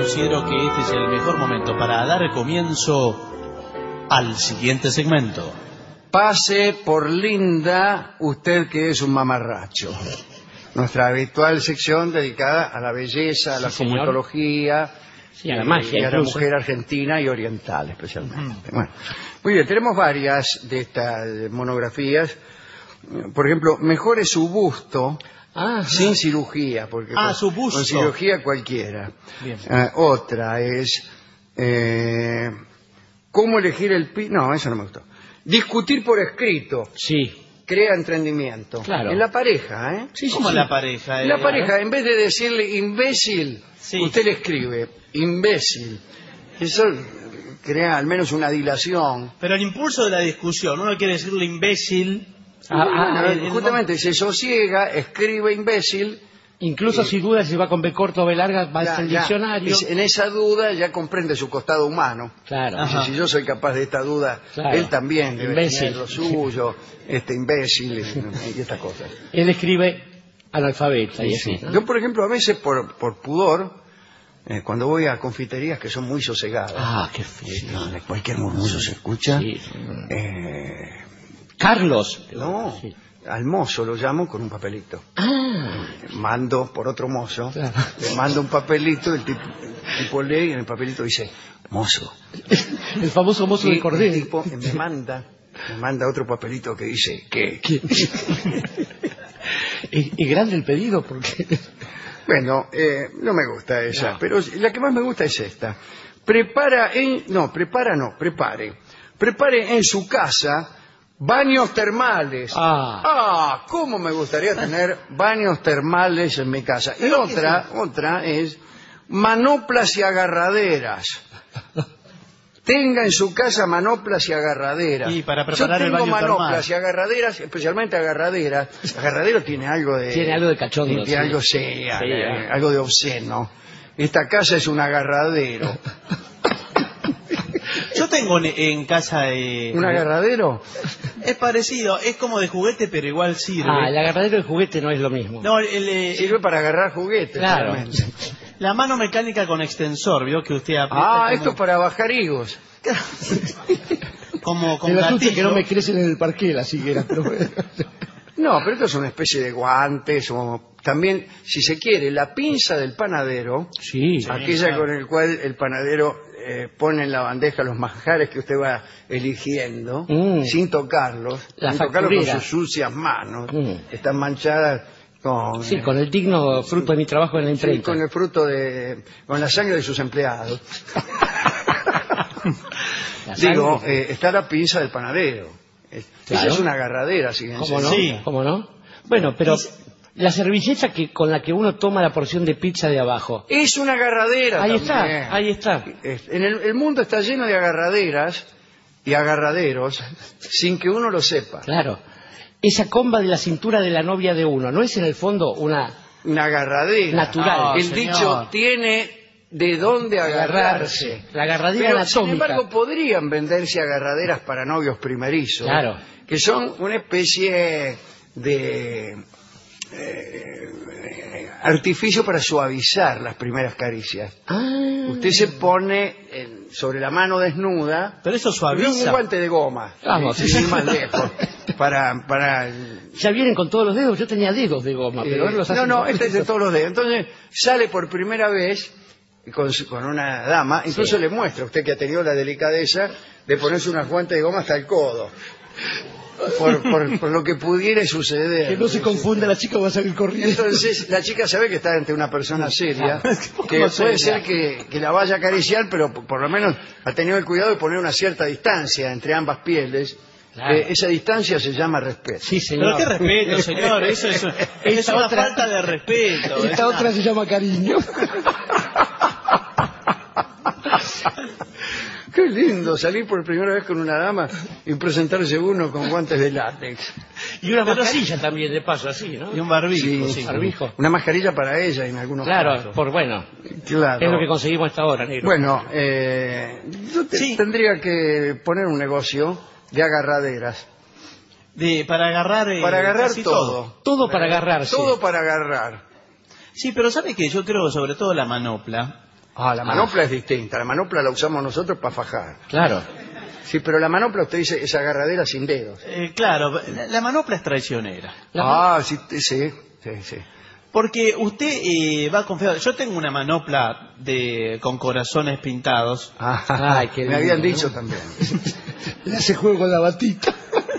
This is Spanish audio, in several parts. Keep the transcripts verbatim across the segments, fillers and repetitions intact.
considero que este es el mejor momento para dar comienzo al siguiente segmento. Pase por linda, usted que es un mamarracho. Nuestra habitual sección dedicada a la belleza, a la sí, cosmetología, sí, a la magia, y a la incluso. mujer argentina y oriental especialmente. Uh-huh. Bueno, muy bien, tenemos varias de estas monografías. Por ejemplo, mejore su busto ah, sin cirugía, porque ah, con, su busto. con cirugía cualquiera. Uh, otra es eh, cómo elegir el pi... No, eso no me gustó. Discutir por escrito. Sí. Crea entendimiento. Claro. En la pareja, ¿eh? Sí, ¿cómo sí. en la pareja? En la pareja, en vez de decirle imbécil, sí. usted le escribe imbécil. Eso crea al menos una dilación. Pero el impulso de la discusión, uno quiere decirle imbécil... Ah, ah, ah, el, justamente el... se sosiega, escribe imbécil. Incluso eh, si duda si va con B corto o B larga, va al diccionario. En esa duda ya comprende su costado humano. Claro. Dice, si yo soy capaz de esta duda, claro. él también debe imbécil. tener lo suyo, este imbécil y, y estas cosas. Él escribe analfabeta. Sí, y así, sí. ¿no? Yo, por ejemplo, a veces por, por pudor, eh, cuando voy a confiterías que son muy sosegadas. Ah, qué feo. Sí, donde cualquier murmullo se escucha. Sí. Eh, Carlos. No, sí. Al mozo lo llamo con un papelito. Ah. Mando por otro mozo, claro. le mando un papelito, el tipo, el tipo lee y en el papelito dice, mozo. El famoso mozo y de Cordero. El tipo me manda, me manda otro papelito que dice, ¿qué? ¿Qué? es, es grande el pedido porque... Bueno, eh, no me gusta esa, no. pero la que más me gusta es esta. Prepara en... No, prepara no, prepare. Prepare en su casa... Baños termales. Ah. ah, cómo me gustaría tener baños termales en mi casa. Y otra, otra es manoplas y agarraderas. Tenga en su casa manoplas y agarraderas. Y para preparar Yo tengo el baño manoplas termal. y agarraderas, especialmente agarraderas. Agarradero tiene algo de... Tiene algo de cachondo. Tiene sí. algo, sí, sí, eh. algo de obsceno. Esta casa es un agarradero. Yo tengo en, en casa... Eh, ¿Un agarradero? Es parecido, es como de juguete, pero igual sirve. Ah, el agarradero de juguete no es lo mismo. No, el, el, sirve el, para agarrar juguetes. Claro. Realmente. La mano mecánica con extensor, ¿vio? Que usted aprieta. Ah, como... esto es para bajar higos. como con el gatillo. asunto es que no me crecen en el parque las higueras. Pero... No, pero esto es una especie de guantes o también, si se quiere, la pinza del panadero, sí, aquella claro. con el cual el panadero eh, pone en la bandeja los manjares que usted va eligiendo, mm. sin tocarlos, la sin tocarlos con sus sucias manos, mm. están manchadas con... Sí, con el digno fruto de mi trabajo en la imprenta. Sí, con el fruto de... con la sangre de sus empleados. Digo, eh, está la pinza del panadero. Claro. Esa es una agarradera, fíjense. ¿Cómo no? Sí. ¿Cómo no? Bueno, pero la servilleta que con la que uno toma la porción de pizza de abajo. Es una agarradera. Ahí también. está, ahí está. En el, el mundo está lleno de agarraderas y agarraderos sin que uno lo sepa. Claro. Esa comba de la cintura de la novia de uno, ¿no es en el fondo una... Una agarradera. Natural. Oh, el señor. dicho tiene... de dónde agarrarse. La agarradera Pero, anatómica. sin embargo, podrían venderse agarraderas para novios primerizos. Claro. Que son una especie de eh, artificio para suavizar las primeras caricias. Ah. Usted se pone en, sobre la mano desnuda. Pero eso suaviza. Un guante de goma. Vamos. Sin ir más lejos. Para, para... Ya vienen con todos los dedos. Yo tenía dedos de goma, pero eh, los no, no, este es de todos los dedos. Entonces sale por primera vez con, con una dama, incluso sí. le muestra a usted que ha tenido la delicadeza de ponerse unas guantes de goma hasta el codo. Por, por, por lo que pudiera suceder. Que no se confunda, la chica va a salir corriendo. Entonces la chica sabe que está ante una persona seria, que puede ser que, que la vaya a acariciar, pero por, por lo menos ha tenido el cuidado de poner una cierta distancia entre ambas pieles. Claro. Eh, esa distancia se llama respeto. Sí, señor. Pero qué respeto, señor. Eso es, es una otra... falta de respeto. Esta otra una... se llama cariño. Qué lindo salir por primera vez con una dama y presentarse uno con guantes de látex. Y una mascarilla también, de paso, así, ¿no? Y un barbijo. Sí, sí. barbijo. Una mascarilla para ella en algunos claro, casos. Claro, por bueno. Claro. Es lo que conseguimos hasta ahora, negro. Bueno, eh, yo te, sí. tendría que poner un negocio de agarraderas. De, para agarrar... Eh, para agarrar todo. todo. Todo para agarrarse. Todo para agarrar. Sí, pero ¿sabe qué? Yo creo que sobre todo la manopla Ah, la manopla es distinta. La manopla la usamos nosotros para fajar. Claro. Sí, pero la manopla usted dice es agarradera sin dedos. Eh, claro, la, la manopla es traicionera. La Ah, sí, sí, sí, sí. Porque usted eh, va confiado. Yo tengo una manopla de con corazones pintados. Ah, Ay, qué me lindo, habían ¿no? dicho también. Le hace juego con la batita.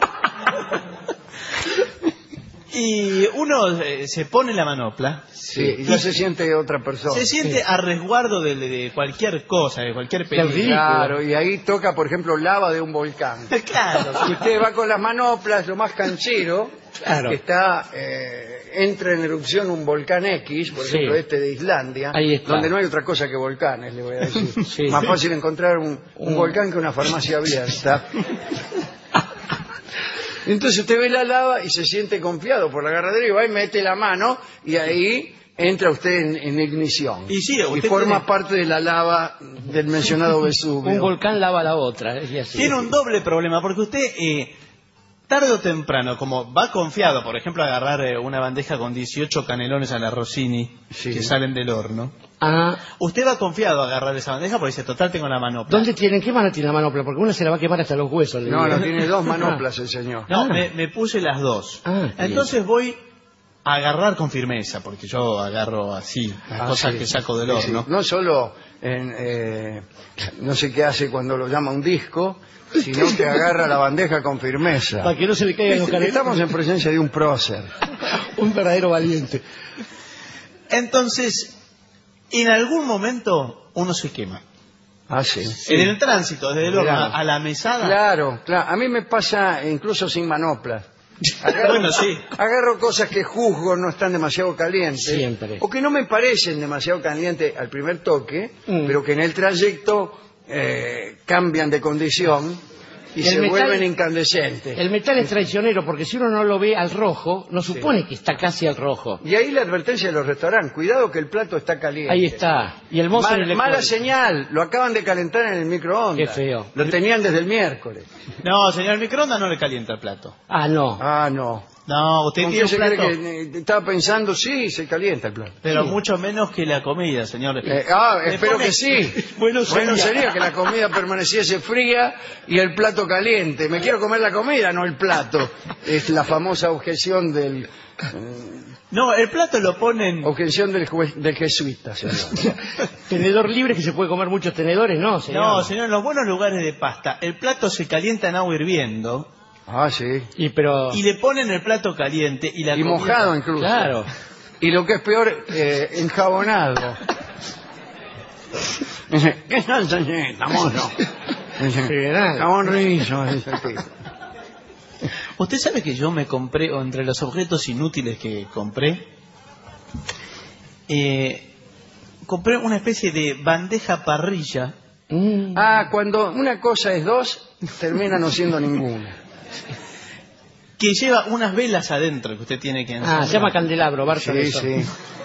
Y uno eh, se pone la manopla. Sí, y ya se siente otra persona. Se siente Sí. a resguardo de, de cualquier cosa, de cualquier peligro. ridículo. Claro, y ahí toca, por ejemplo, lava de un volcán. Claro. Y usted va con las manoplas, lo más canchero, Claro. que está, eh, entra en erupción un volcán X, por Sí. ejemplo este de Islandia, Ahí está. donde no hay otra cosa que volcanes, le voy a decir. Sí. Más fácil encontrar un, un Mm. volcán que una farmacia abierta. Entonces usted ve la lava y se siente confiado por la agarradera y va y mete la mano y ahí entra usted en, en ignición. Y sí, usted forma tiene- parte de la lava del mencionado Vesubio. Un volcán lava la otra. ¿eh? Y así. Tiene un doble problema, porque usted, eh, tarde o temprano, como va confiado, por ejemplo, a agarrar eh, una bandeja con dieciocho canelones a la Rossini, Sí. que salen del horno, Ah, usted va confiado a agarrar esa bandeja porque dice, total, tengo la manopla. ¿dónde tienen? ¿Qué mano tiene la manopla? Porque una se la va a quemar hasta los huesos. le No, digo. no, tiene dos manoplas el señor. No, Ah. me, me puse las dos. Ah, qué Entonces voy a agarrar con firmeza, porque yo agarro así, las Ah, cosas sí. que saco del Sí, sí. horno. No solo en, eh, no sé qué hace cuando lo llama un disco, sino que agarra la bandeja con firmeza. Para que no se le caigan los canelones. Estamos en presencia de un prócer. Un verdadero valiente. Entonces, en algún momento uno se quema. Ah, sí. En el tránsito, desde el horno Claro. a la mesada. Claro, claro. A mí me pasa incluso sin manoplas. Agarro, Bueno, sí. agarro cosas que juzgo no están demasiado calientes. Siempre. O que no me parecen demasiado calientes al primer toque, Mm. pero que en el trayecto eh, cambian de condición y El se metal- vuelven incandescentes. El metal es traicionero porque si uno no lo ve al rojo, no supone que está casi al rojo. Y ahí la advertencia de los restaurantes, cuidado que el plato está caliente. Ahí está. Y el mozo Mal- ni le mala cuenta. señal, lo acaban de calentar en el microondas. Qué feo. Lo tenían desde el miércoles. No, señor, el microondas no le calienta el plato. Ah, no. Ah, no. No, usted ¿Con tiene qué un se cree plato, que eh, estaba pensando? Sí, se calienta el plato. pero Sí. mucho menos que la comida, señor. Eh, ah, Le espero pone- que sí. Bueno Bueno sería. sería que la comida permaneciese fría y el plato caliente. Me quiero comer la comida, no el plato. Es la famosa objeción del No, el plato lo ponen... objeción del, jue- del jesuita, señor. Tenedor libre que se puede comer muchos tenedores, no, señor. No, señor, en los buenos lugares de pasta, el plato se calienta en agua hirviendo Ah, sí. Y pero... y le ponen el plato caliente y la Y comida- mojado incluso. Claro. Y lo que es peor, eh, enjabonado. Dice, ¿qué salsa es esta, mozo? Dice, Federal. Jabón rizo, dice el tipo. ¿Usted sabe que yo me compré, o entre los objetos inútiles que compré, eh, compré una especie de bandeja parrilla? Mm. Ah, cuando una cosa es dos, termina no siendo ninguna. Que lleva unas velas adentro que usted tiene que Ah, ensamblar. se llama candelabro, Barça. Sí, sí.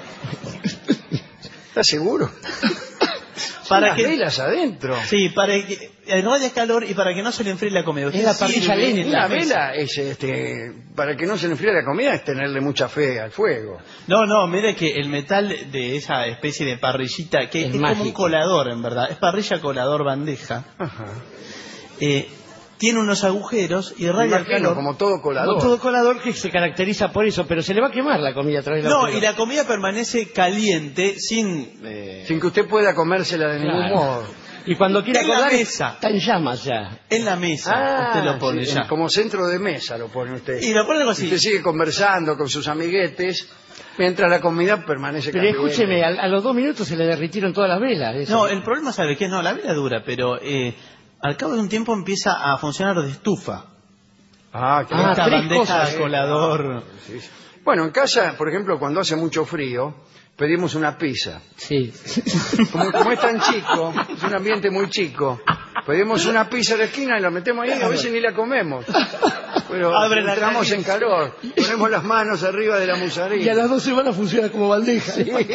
¿Estás seguro? Para Unas que, velas adentro. sí, para que eh, no haya calor y para que no se le enfríe la comida. Usted Es la parrilla sirve lenta. en la Una mesa. vela es, este, para que no se le enfríe la comida, es tenerle mucha fe al fuego. No, no, mire que el metal de esa especie de parrillita, que Es es, como un mágico. colador en verdad, es parrilla colador bandeja, Ajá. eh, tiene unos agujeros y Me radia el imagino, calor. como todo colador. Como todo colador que se caracteriza por eso, pero se le va a quemar la comida a través de la No, fuego. y la comida permanece caliente sin... eh, Sin que usted pueda comérsela de ningún Claro. modo. Y cuando quiera En la acordar, mesa. está en llamas ya. en la mesa, Ah, usted lo pone sí, ya. como centro de mesa lo pone usted. Y lo pone algo Y así. usted sigue conversando con sus amiguetes mientras la comida permanece Pero caliente. escúcheme, a, a los dos minutos se le derritieron todas las velas. eso. No, el problema, ¿sabe qué? No, la vela dura, pero eh, al cabo de un tiempo empieza a funcionar de estufa. Ah, qué Ah, Esta tres bandeja cosas, eh. colador. Sí, sí. Bueno, en casa, por ejemplo, cuando hace mucho frío, pedimos una pizza. Sí. Como, como es tan chico, es un ambiente muy chico, pedimos una pizza de la esquina y la metemos ahí, a veces ni la comemos. Pero Abre la entramos nariz. en calor, ponemos las manos arriba de la Y a musarilla. las dos semanas funciona como bandeja.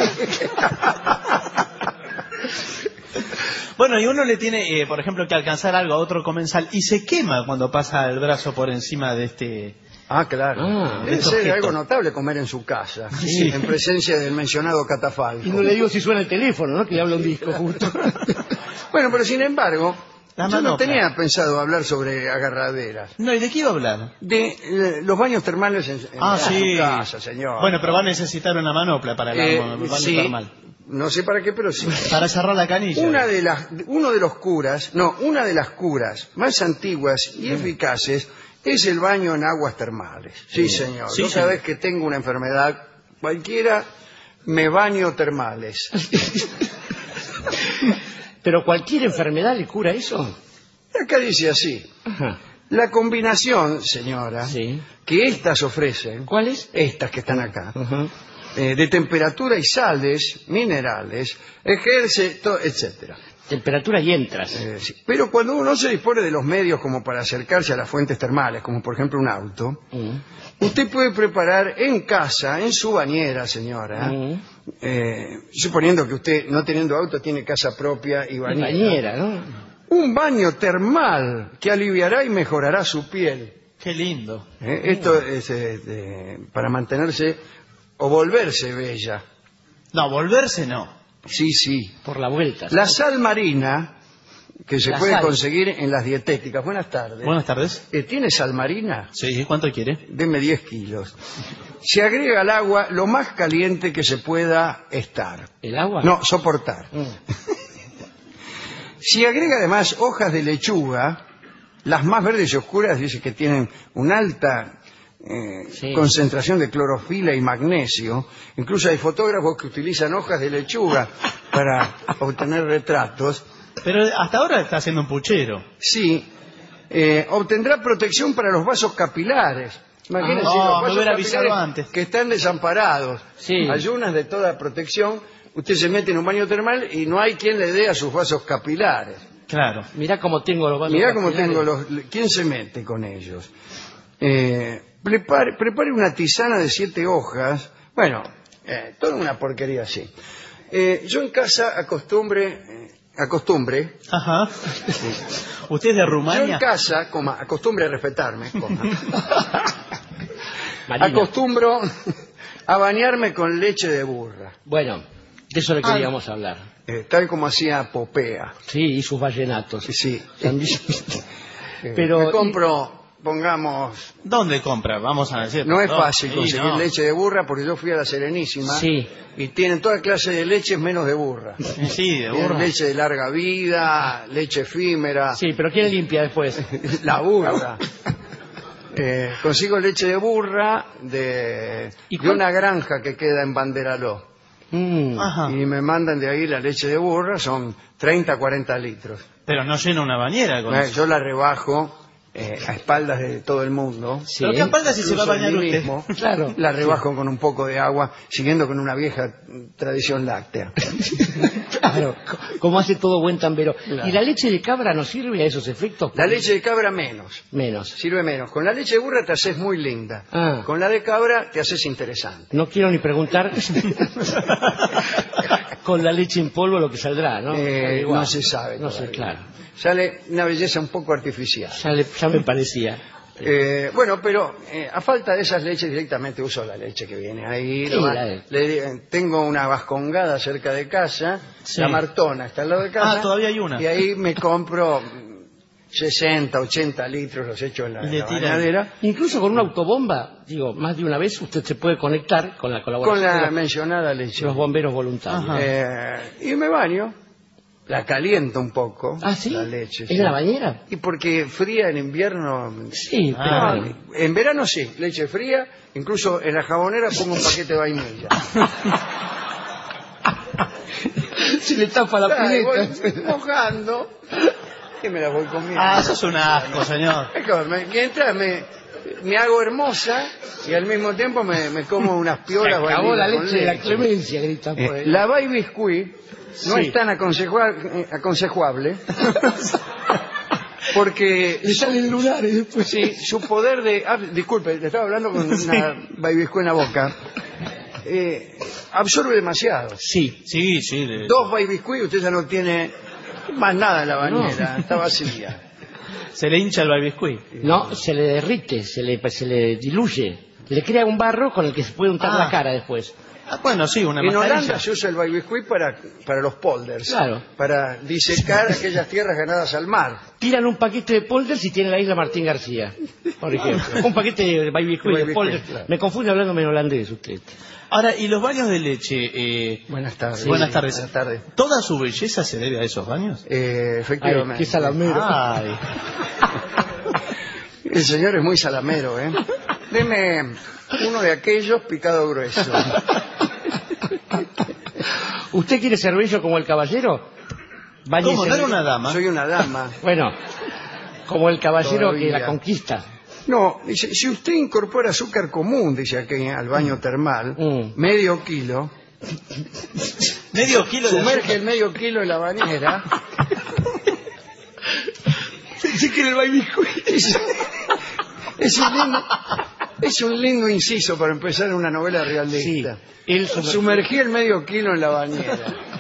Bueno, y uno le tiene, eh, por ejemplo, que alcanzar algo a otro comensal y se quema cuando pasa el brazo por encima de este... Ah, claro. Ah, Debe este ser objeto. algo notable comer en su casa, Sí. en presencia del mencionado catafalco. Y no le digo si suena el teléfono, ¿no? Que le habla un disco justo. Bueno, pero sin embargo, La yo no manopla. tenía pensado hablar sobre agarraderas. No, ¿y de qué iba a hablar? De eh, los baños termales en, en Ah, su sí. casa, señor. Bueno, pero va a necesitar una manopla para la Eh, manopla sí. termal. No sé para qué, pero sí. Para cerrar la canilla. Una de las, uno de los curas, no, una de las curas más antiguas y eficaces es el baño en aguas termales. Sí, señor. Sí, Yo señor. cada vez que tengo una enfermedad cualquiera, me baño termales. Pero cualquier enfermedad le cura eso. Acá dice así. Ajá. La combinación, señora, Sí. que estas ofrecen, ¿Cuál es? estas que están acá, Ajá. eh, de temperatura y sales, minerales, ejerce, to- etcétera. Temperatura y entras. Eh, sí. Pero cuando uno se dispone de los medios como para acercarse a las fuentes termales, como por ejemplo un auto, Mm. usted puede preparar en casa, en su bañera, señora, Mm. eh, suponiendo que usted, no teniendo auto, tiene casa propia y bañera, Bañera, ¿no? un baño termal que aliviará y mejorará su piel. Qué lindo. Eh, Esto es eh, de- para mantenerse o volverse bella. No, volverse no. Sí, sí. Por la vuelta. La sal marina, que se La puede sal. conseguir en las dietéticas. Buenas tardes. Buenas tardes. Eh, ¿Tiene sal marina? Sí, ¿cuánto quiere? Deme diez kilos. Se agrega al agua lo más caliente que se pueda estar. ¿El agua? No, soportar. Mm. Si agrega además hojas de lechuga, las más verdes y oscuras dice que tienen una alta eh, Sí. concentración de clorofila y magnesio. Incluso hay fotógrafos que utilizan hojas de lechuga para obtener retratos. Pero hasta ahora está haciendo un puchero. Sí, eh, obtendrá protección para los vasos capilares. Imagínense Ah, no, los me vasos hubiera avisado capilares antes. que están desamparados. Sí. Ayunas de toda protección. Usted se mete en un baño termal y no hay quien le dé a sus vasos capilares. Claro. Mirá cómo tengo los vasos Mirá cómo capilares. tengo los... ¿Quién se mete con ellos? Eh, prepare, prepare una tisana de siete hojas. Bueno, eh, toda una porquería así. Eh, yo en casa acostumbre... eh, acostumbre... Ajá. ¿Usted es de Yo en Rumania? casa, coma, acostumbre a respetarme, coma, Marina. acostumbro a bañarme con leche de burra, Bueno, de eso le queríamos hablar. eh, tal como hacía Popea. Sí, y sus vallenatos. Sí, sí. También. Eh, Pero- me compro, pongamos, ¿Dónde compra? Vamos a decir. no es No, fácil sí, conseguir no. leche de burra porque yo fui a la Serenísima Sí. y tienen toda clase de leches menos de burra. Sí, de Tienen burra. leche de larga vida, leche efímera, Sí, pero ¿quién limpia después? la burra. Eh, consigo leche de burra de, ¿Y de cuál- una granja que queda en Banderaló. Mm. Ajá. Y me mandan de ahí la leche de burra, son treinta, cuarenta litros. Pero no llena una bañera con Eh, eso. Yo la rebajo eh, a espaldas de todo el mundo. Sí. Pero qué espalda si se va a Incluso bañar de mí usted. mismo. Claro. La rebajo con un poco de agua, siguiendo con una vieja mm, tradición láctea. Claro, co- como hace todo buen tambero. Claro. ¿Y la leche de cabra no sirve a esos efectos? La leche de cabra menos, Menos. sirve menos. Con la leche de burra te haces muy linda. Ah. Con la de cabra te haces interesante. No quiero ni preguntar con la leche en polvo lo que saldrá, ¿no? Eh, Igual. no se sabe No sé, todavía. claro. Sale una belleza un poco artificial. Ya, le- ya me parecía. Eh, bueno, pero eh, a falta de esas leches directamente uso la leche que viene ahí. Sí, Lo va- la de- le- eh, tengo una vascongada cerca de casa, Sí. la Martona está al lado de casa. Ah, todavía hay una. Y ahí me compro mm, sesenta, ochenta litros, los echo en la, Y en le la tiran. bañadera. Incluso con una autobomba, digo, más de una vez usted se puede conectar con la Con colaboración la de los- mencionada leche. de los bomberos voluntarios. Ajá. Eh, y me baño, la caliento un poco, ¿Ah, sí? la leche. ¿En sí. la bañera? Y porque fría en invierno. Sí, Ah, pero... No, en verano sí, leche fría, incluso en la jabonera pongo un paquete de vainilla. Se le tapa la Ay, pileta. voy mojando y me la voy comiendo. Ah, eso es un asco, señor. Es que me- Mientras me, me hago hermosa y al mismo tiempo me, me como unas Se piolas acabó la vainilla con leche de la leche. clemencia, grita por Eh, ahí. la baby biscuit no Sí. es tan aconsejua- eh, aconsejable porque Le salen lunares después. sí, su poder de... ah, disculpe, le estaba hablando con una baby biscuit en la boca. Eh, absorbe demasiado. Sí. Sí, sí. de- Dos baby biscuit usted ya no tiene más nada en la bañera, está vacía. Se le hincha el babiscuit. No, se le derrite, se le, se le diluye. Le crea un barro con el que se puede untar Ah. la cara después. Ah, bueno, sí, una En mascarilla. Holanda se usa el babiscuit para, para los polders. Claro. Para disecar aquellas tierras ganadas al mar. Tiran un paquete de polders y tiene la isla Martín García, por ejemplo. Un paquete de baby De baby de polders. claro. Me confunde hablándome en holandés usted. Ahora, ¿y los baños de leche? Eh, Buenas tardes. buenas tardes. Buenas tardes. ¿Toda su belleza se debe a esos baños? Eh, Ay, efectivamente. qué salamero. Ay. El señor es muy salamero, ¿eh? Deme uno de aquellos picado grueso. ¿Usted quiere ser bello como el caballero? Báñese ¿Cómo? ¿No era en- una dama? Soy una dama. Bueno, como el caballero que Todavía. la conquista. No, dice, si usted incorpora azúcar común, dice aquí, al baño termal, Mm. medio kilo, Medio kilo de sumerge el medio kilo en la bañera. Pensé que era el babiscuit. Es, es un lindo, es un lindo inciso para empezar una novela Sí, realista. él sumer- Sumergí el medio kilo en la bañera.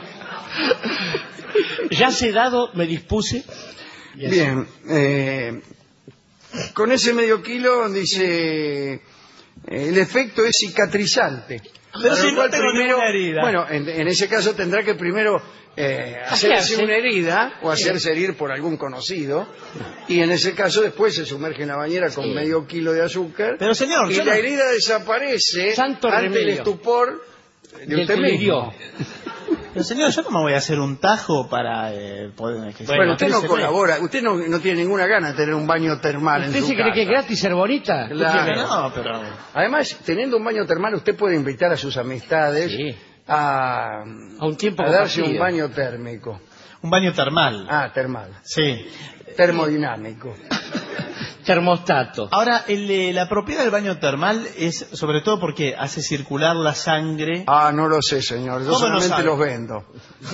ya sedado me dispuse. Y así. Bien, eh, con ese medio kilo, dice, eh, el efecto es cicatrizante. Pero Para si lo no cual tengo ninguna herida. Bueno, en, en ese caso tendrá que primero eh, hacerse Hacerse. una herida o hacerse herir por algún conocido. Y en ese caso después se sumerge en la bañera con Sí. medio kilo de azúcar. Pero, señor, y yo la no- herida desaparece Santo ante el remedio. estupor de Y el usted que le mismo. dio. Pero, señor, yo no me voy a hacer un tajo para eh, poder... que- Bueno, usted no se ve. colabora, usted no, no tiene ninguna gana de tener un baño termal en ¿Usted su se cree casa. que es gratis ser bonita? Claro. No, pero... Además, teniendo un baño termal, usted puede invitar a sus amistades Sí. a, A un tiempo a darse un compartido. baño térmico. Un baño termal. Ah, termal. Sí. Termodinámico. Termostato. Ahora, el, eh, la propiedad del baño termal es sobre todo porque hace circular la sangre. Ah, no lo sé, señor. Yo ¿Cómo no solamente sabe? los vendo.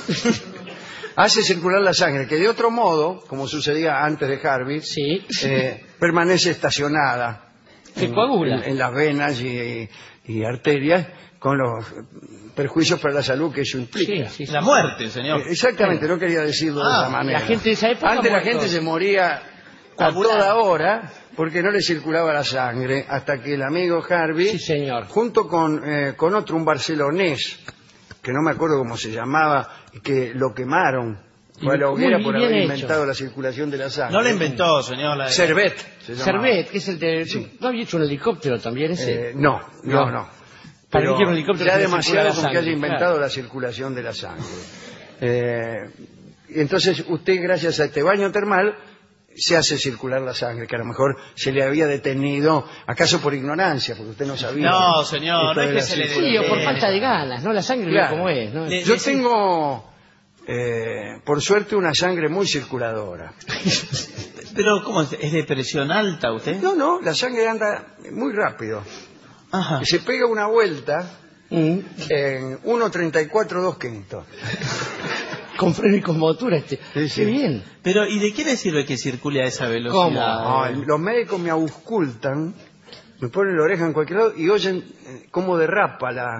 Hace circular la sangre, que de otro modo, como sucedía antes de Harvey, Sí. eh, permanece estacionada Se en, coagula. en- en las venas y, y arterias con los perjuicios para la salud que eso implica. Sí, sí, sí. La muerte, señor. Eh, Exactamente, no quería decirlo de Ah, esa manera. la gente de esa época Antes la muerto. gente se moría a Coagulada. toda hora porque no le circulaba la sangre, hasta que el amigo Harvey, Sí, señor. junto con, eh, con otro, un barcelonés, que no me acuerdo cómo se llamaba, y que lo quemaron, fue a la Muy hoguera por bien haber hecho. inventado la circulación de la sangre. No la inventó, señor. La... Servet. se llamaba. Servet, que es el de... ¿No había hecho un helicóptero también ese? Eh, no, no, No. no. Para Pero mí que un helicóptero ya que demasiado circula la con que haya sangre, inventado claro. la circulación de la sangre. Eh, y entonces usted, gracias a este baño termal, se hace circular la sangre, que a lo mejor se le había detenido, acaso por ignorancia, porque usted no sabía. No, señor, esto no es de que la se le circulación. Sí, o por Eh, falta de ganas, ¿no? La sangre Claro. como es, ¿no? Le- Yo le- tengo, eh, por suerte, una sangre muy circuladora. Pero, ¿cómo es? ¿Es de presión alta usted? No, no, la sangre anda muy rápido. Ajá. Se pega una vuelta Mm. en uno treinta y cuatro dos quintos. Con freno y con motura este. Sí, sí. Qué bien. Pero, ¿y de qué le sirve que circule a esa velocidad? ¿Cómo? No, los médicos me auscultan, me ponen la oreja en cualquier lado y oyen eh, cómo derrapa la,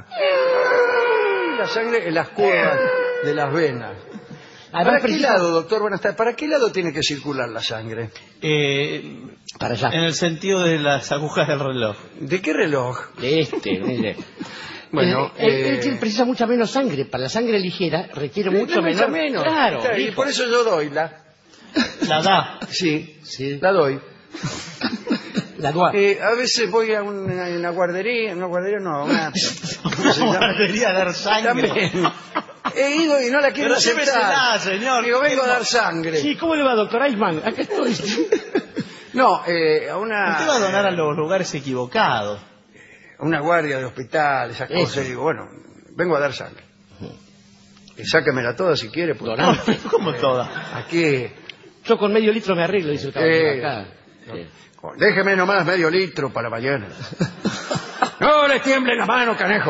la sangre en las curvas de las venas. ¿Para Además, qué precisa- lado, doctor? Buenas tardes. ¿Para qué lado tiene que circular la sangre? Eh, Para allá. en el sentido de las agujas del reloj. ¿De qué reloj? De este, mire. Bueno, él, él- eh, él tiene- precisa mucha menos sangre. Para la sangre ligera requiere mucho Mucho menor. menos. Claro, Claro, y hijo. por eso yo doy la. La da. Sí, Sí. la doy. La doa. Eh, a veces voy a una, una guardería, una guardería no, una, ¿cómo se llama? Debería dar sangre. También. He ido y no la quiero Pero aceptar. llévesela, señor. Digo, vengo a dar sangre. Sí, ¿cómo le va, doctor Eichmann? Acá estoy. No, eh, a una, Usted va a donar a los lugares equivocados. a una guardia de hospital, esas Eso. cosas. Y digo, bueno, vengo a dar sangre. Y sáquemela toda si quiere. Porque Donar. Como toda. aquí, Yo con medio litro me arreglo, dice el caballero Eh, acá. Sí. déjeme nomás medio litro para mañana. No le tiemble la mano, canejo.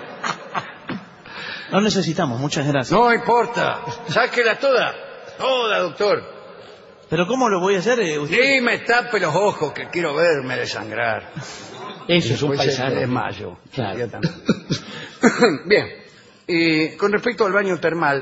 No necesitamos, muchas gracias. No importa. Sáquela toda. Toda, doctor. Pero ¿cómo lo voy a hacer? eh, usted? Sí, me tape los ojos que quiero verme desangrar. Eso es un Después paisano. de mayo. Claro. Bien. Y con respecto al baño termal,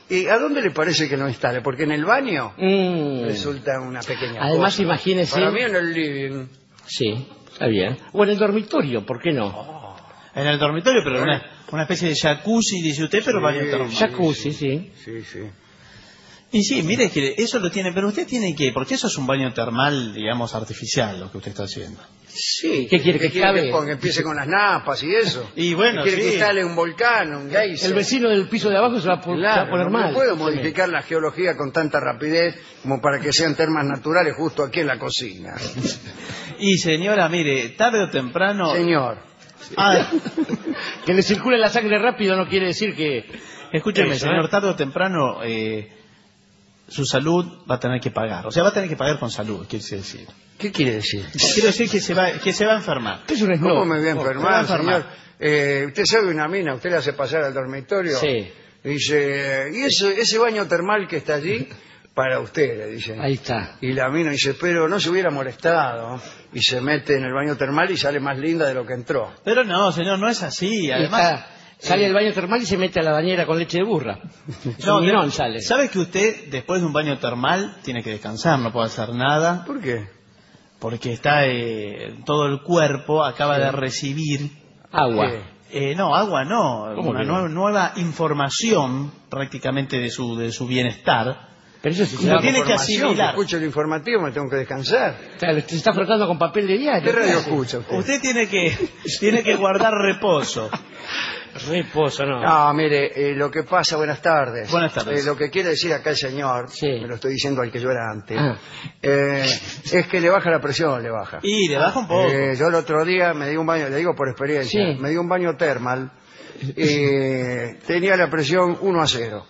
¿Y a dónde le parece que lo instale? Porque en el baño Mm. resulta una pequeña Además, cosa. imagínese... Para mí en el living. Sí, está bien. O en el dormitorio, ¿por qué no? En el dormitorio, pero una, una especie de jacuzzi, dice usted, pero Sí, baño termal. Jacuzzi, sí. Sí, sí. Y sí, mire que eso lo tiene, pero usted tiene que, porque eso es un baño termal, digamos, artificial, lo que usted está haciendo. Sí. ¿Qué quiere que cabe? ponga? Que empiece con las napas y eso. Y bueno, ¿Quiere sí. que instale un volcán, un geyser? El vecino del piso de abajo se va a, po- se va a Claro, poner no, mal. no puedo modificar la geología con tanta rapidez como para que sean termas naturales justo aquí en la cocina. Y señora, mire, tarde o temprano... Señor. Ah, Que le circule la sangre rápido no quiere decir que... escúcheme, Eso, señor, ¿eh? tarde o temprano eh, su salud va a tener que pagar. O sea, va a tener que pagar con salud, quiere decir. ¿Qué quiere decir? Quiero decir que se va, que se va a enfermar. Es un ¿Cómo snob. me voy a se va a enfermar, enfermar. señor? Eh, usted sabe una mina, usted le hace pasar al dormitorio. Sí. Dice, ¿y ese, ese baño termal que está allí? Para usted, le dicen. Ahí está. Y la mina dice, pero no se hubiera molestado. Y se mete en el baño termal y sale más linda de lo que entró. Pero no, señor, no es así. Y Además, está- sale del baño termal y se mete a la bañera con leche de burra. no, Un minón de- sale. ¿sabe que usted, después de un baño termal, tiene que descansar, no puede hacer nada? ¿Por qué? Porque está eh, todo el cuerpo acaba de recibir Agua. ¿Qué? eh, no agua no ¿Cómo una que no? nue- nueva información prácticamente de su de su bienestar. Pero eso sí se Lo llama tiene que Información, asimilar. Escucho el informativo, me tengo que descansar. Claro, se está frotando con papel de diario. ¿Qué radio escucha usted? Usted tiene que tiene que guardar reposo. Reposo, no. No, mire, eh, lo que pasa, buenas tardes. Buenas tardes. Eh, lo que quiere decir acá el señor, Sí. me lo estoy diciendo al que yo era antes, Ah. eh, es que le baja la presión, le baja. Y le baja un poco. Eh, yo el otro día me di un baño, le digo por experiencia, Sí. me di un baño termal y tenía la presión uno a cero.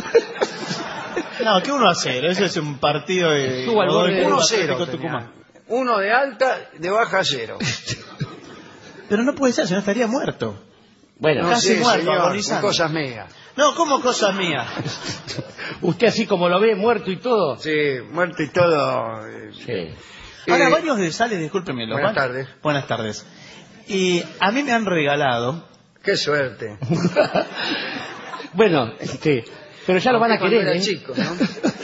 No, ¿qué uno a cero? Eso es un partido de Estuvo al borde de- uno a Club cero Atlético tenía. Tucumán. Uno de alta, de baja a cero. Pero no puede ser, si no estaría muerto. Bueno, No casi sé, muerto, señor, agonizando. son cosas mías. No, como cosa mía. usted así como lo ve, muerto y todo. Sí, muerto y todo. eh, Sí. Ahora, Eh, baños de sales, discúlpeme. los buenas ba- tardes. Buenas tardes. Y a mí me han regalado... Qué suerte. Bueno, este, pero ya lo van a Cuando querer, era ¿eh? chico, ¿no?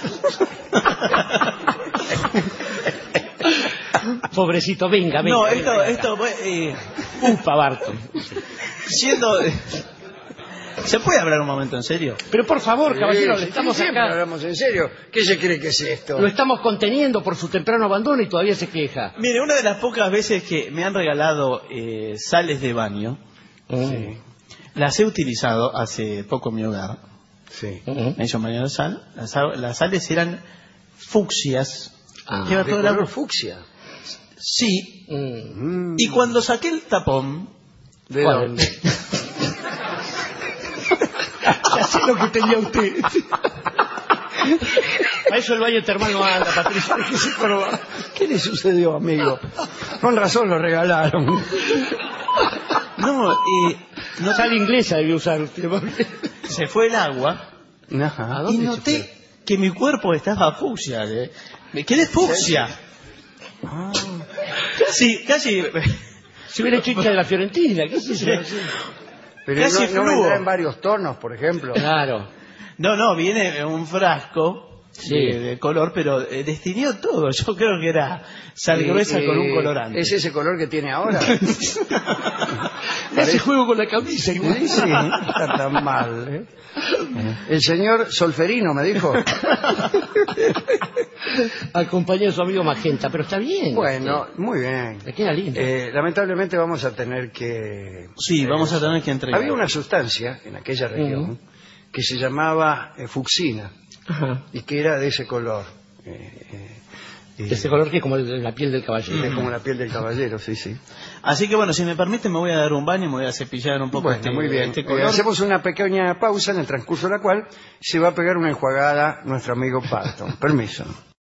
Pobrecito, venga, venga. No, venga, esto, venga. esto, eh, Upa, Barton. siendo... ¿Se puede hablar un momento en serio? Pero por favor, caballero, Sí, le sí, estamos siempre acá. hablamos en serio. ¿Qué se cree que es esto? Lo estamos conteniendo por su temprano abandono y todavía se queja. Mire, una de las pocas veces que me han regalado eh, sales de baño, Sí. las he utilizado hace poco en mi hogar. Sí. Ujú. Me hizo un baño de sal. Las, a- las sales eran fucsias. Ah, Lleva De todo el color agua. fucsia. Sí. Mm. Mm. Y cuando saqué el tapón, ¿De ¿Cuál? dónde? Ya sé lo que tenía usted. A eso el baño termal no anda, Patricia. déjese probar. ¿Qué le sucedió, amigo? Con razón lo regalaron. no, eh, no Sal inglesa debió usar usted. se fue el agua Ajá. ¿A y dónde se noté que mi cuerpo estaba fucsia. eh. Me quedé fucsia. Ah. Casi, casi. Se hubiera hecho hincha de la Fiorentina, ¿qué es eso? Pero Casi no, no fluo. vendrá en varios tonos, por ejemplo. Claro. No, no, viene en un frasco Sí. de, de color, pero eh, destinió todo. Yo creo que era sal Y- gruesa y- con un colorante. ¿Es ese color que tiene ahora? Le hace juego con la camisa igual. Sí, sí, no está tan mal. ¿eh? El señor Solferino me dijo. Acompañó a su amigo Magenta, pero está bien. Bueno, muy bien. Le queda lindo. Eh, lamentablemente vamos a tener que... Sí, vamos a tener que entregar. Había una sustancia en aquella región que se llamaba eh, fucsina Ajá. y que era de ese color. Eh, eh, y- De ese color que es como el- la piel del caballero. es como la piel del caballero, sí, sí. Así que bueno, si me permite, me voy a dar un baño y me voy a cepillar un poco Bueno, este, muy bien. este Eh, color. hacemos una pequeña pausa en el transcurso de la cual se va a pegar una enjuagada nuestro amigo Patton. Permiso.